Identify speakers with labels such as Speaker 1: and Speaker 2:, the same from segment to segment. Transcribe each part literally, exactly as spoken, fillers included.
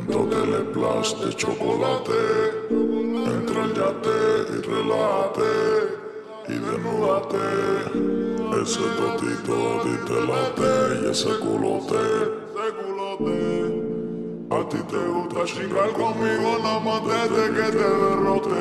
Speaker 1: Pinto teleplash de chocolate. Entra el yate y relájate. Y desnúdate. Ese totito te late. Y ese culote. A ti te gusta chingar conmigo, nada más desde que te derrote.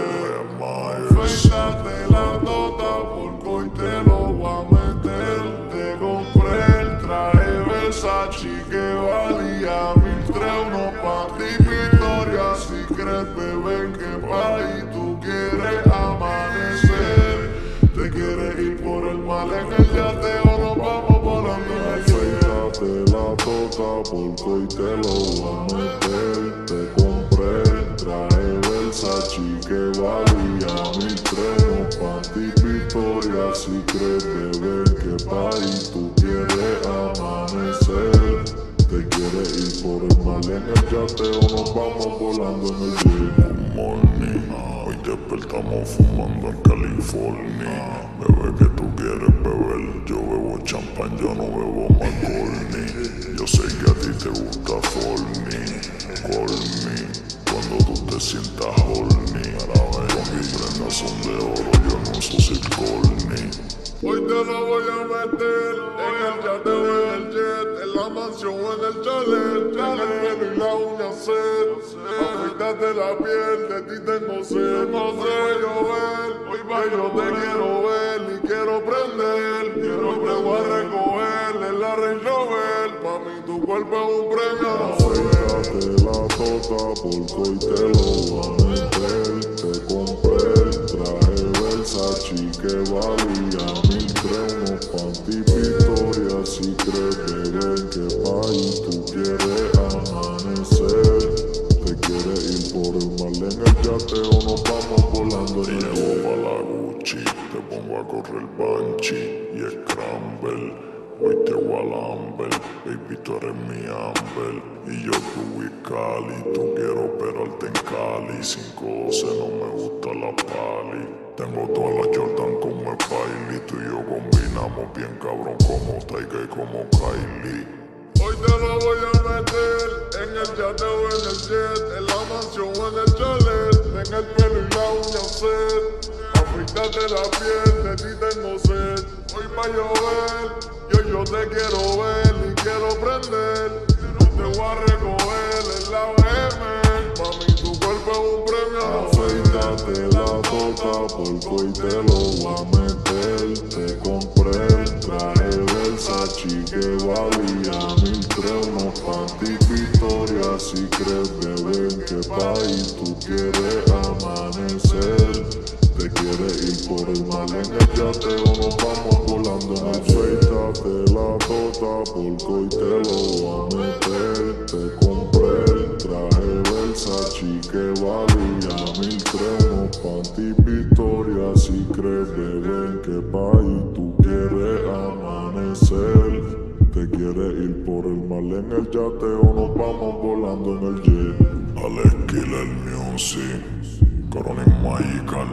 Speaker 1: Afeítate la tota porque hoy te lo voy a meter. Te compré el traje Versace que valía mil tres, uno pa' ti Victoria. Si crees, bebé, que pa' ahí tú quieres amanecer. Te quieres ir por el mal en el yate o nos vamos volando en el jet. Afeítate la tota porque hoy te lo voy a meter. Te compré el traje Versace que valía mil tres, uno pa' ti Victoria. Si crees, bebé, que pa' ahí tú quieres amanecer. Te quieres ir por el mal en el yate o nos vamos volando en el jet. Good morning, hoy despertamos fumando en California. Bebé, que tú quieres beber, yo bebo champán, yo no bebo McCorney. Yo sé que a ti te gusta Forney, call me, cuando tú te sientas horny. Con mis prendas son de oro, yo no uso circorny. Hoy te lo voy a meter en el yate o en el jet, en la mansión o en el chalet, en el pelo y la uña set. Afeítate la piel, de ti tengo sed, no sé llover. Hoy va yo te quiero ver y quiero prender. Quiero te voy a recoger en la Range Rover. Pa' mí tu cuerpo es un premio. Afeítate la tota porque hoy te lo voy a meter. Te compré el traje Versace que valía mil tres, uno pa' ti Victoria. Si crees, bebé, que pa' ahí tú quieres amanecer. Te quieres ir por el mal en el yate o nos vamos volando en el jet. Llevo pa' la Gucci, te pongo a correr Banshee y Scramble. Hoy te voy a lamber, baby, tú eres mi Amber. Y yo tu Cali, tú quiero operarte en Cali. cinco doce no me gusta la pali. Tengo todas las Jordan como Spiley. Tú y yo combinamos bien cabrón como Tyga y como Kylie. Hoy te lo voy a meter en el yate o en el jet, en la mansión o en el chalet, en el pelo y la uña set. Afeítate la piel, de ti tengo sed. Hoy va a llover, yo, yo te quiero ver y quiero prender. Hoy te voy a recoger en la B M. Mami, tu cuerpo es un premio. Afeítate la tota porque hoy te lo voy a meter. Te compré el traje Versace que valía mil tres, uno pa' ti Victoria. Si crees, bebé, que pa' ahí tú quieres amanecer. Te quieres ir por el mal en el yate o nos vamos volando en el jet. Afeítate la tota porque hoy te lo voy a meter. Te compré el traje Versace que valía mil tres, uno pa' ti Victoria. Si crees, bebé, que pa' ahí tú quieres amanecer. Te quieres ir por el mal en el yate o nos vamos volando en el jet. Alex Killer Music, Coronin Magical,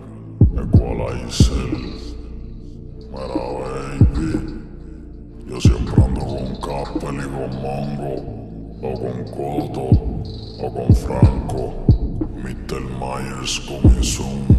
Speaker 1: Equalizer. Mira, baby, yo siempre ando con Casper y con Mango, o con Coto, o con Franco. mister Myers coming soon.